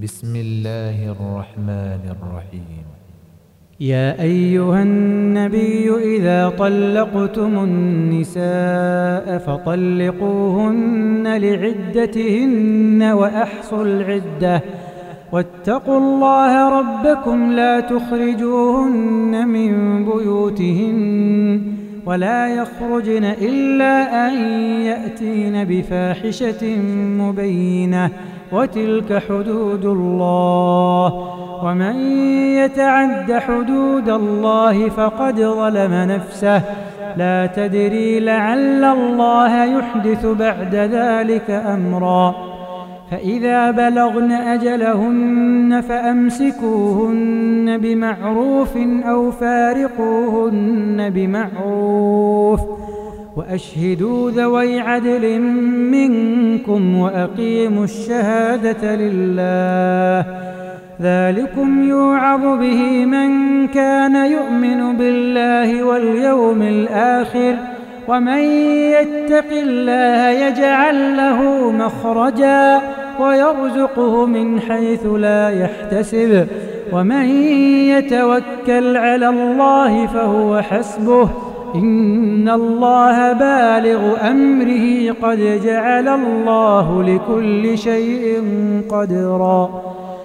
بسم الله الرحمن الرحيم. يا أيها النبي إذا طلقتم النساء فطلقوهن لعدتهن وأحصوا العدة واتقوا الله ربكم لا تخرجوهن من بيوتهن ولا يخرجن إلا أن يأتين بفاحشة مبينة وتلك حدود الله ومن يتعد حدود الله فقد ظلم نفسه لا تدري لعل الله يحدث بعد ذلك أمرا فإذا بلغن أجلهن فأمسكوهن بمعروف أو فارقوهن بمعروف وأشهدوا ذوي عدل منكم وأقيموا الشهادة لله ذلكم يوعظ به من كان يؤمن بالله واليوم الآخر ومن يتق الله يجعل له مخرجا ويرزقه من حيث لا يحتسب ومن يتوكل على الله فهو حسبه إن الله بالغ أمره قد جعل الله لكل شيء قدرا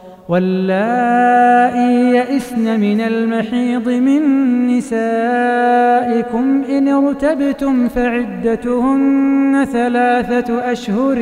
واللائي يئسن من المحيض من نسائكم إن ارتبتم فعدتهن 3 أشهر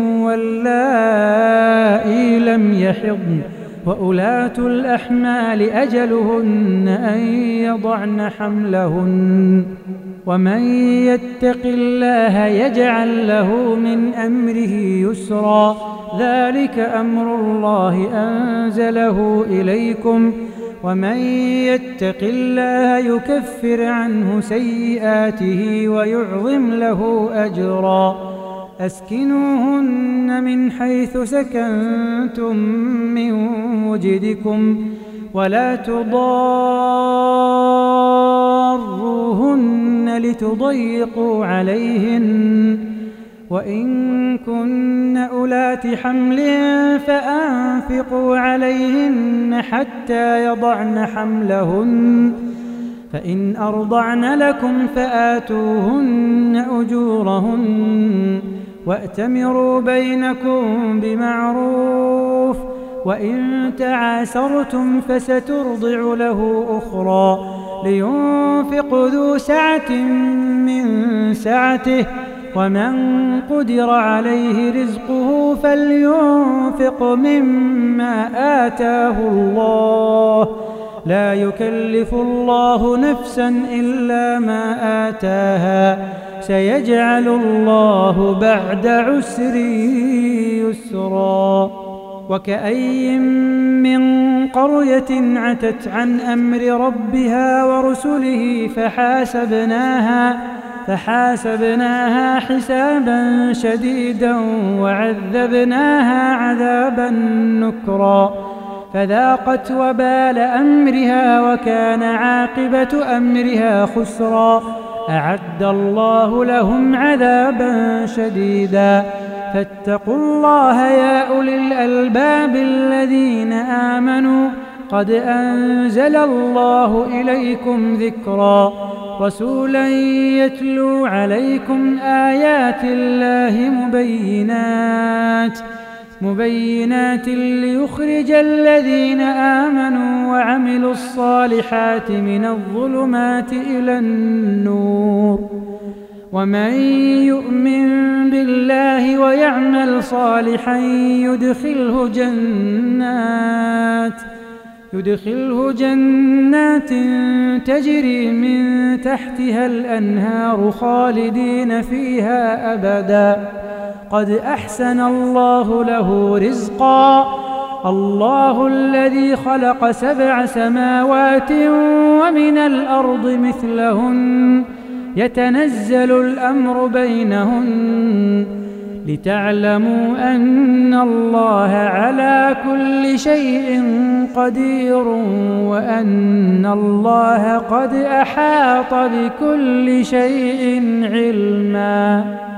واللائي لم يحضن وأولاة الأحمال أجلهن أن يضعن حملهن ومن يتق الله يجعل له من أمره يسرا ذلك أمر الله أنزله إليكم ومن يتق الله يكفر عنه سيئاته ويعظم له أجرا أسكنوهن من حيث سكنتم من وجدكم ولا تضاروهن لتضيقوا عليهن وإن كن أولات حمل فأنفقوا عليهن حتى يضعن حملهن فإن أرضعن لكم فآتوهن أجورهن وأتمروا بينكم بمعروف وإن تعاسرتم فسترضع له أخرى لينفق ذو سعة من سعته ومن قدر عليه رزقه فلينفق مما آتاه الله لا يكلف الله نفسا إلا ما آتاها سيجعل الله بعد عسر يسرا وكأي من قرية عتت عن أمر ربها ورسله فحاسبناها حسابا شديدا وعذبناها عذابا نكرا فذاقت وبال أمرها وكان عاقبة أمرها خسرا أعد الله لهم عذابا شديدا فاتقوا الله يا أولي الألباب الذين آمنوا قد أنزل الله إليكم ذكرا رسولا يتلو عليكم آيات الله مبينات ليخرج الذين آمنوا وعملوا الصالحات من الظلمات إلى النور ومن يؤمن بالله ويعمل صالحا يدخله جنات تجري من تحتها الأنهار خالدين فيها أبدا قد أحسن الله له رزقا الله الذي خلق 7 سماوات ومن الأرض مثلهن يتنزل الأمر بينهن لتعلموا أن الله على كل شيء قدير وأن الله قد أحاط بكل شيء علما.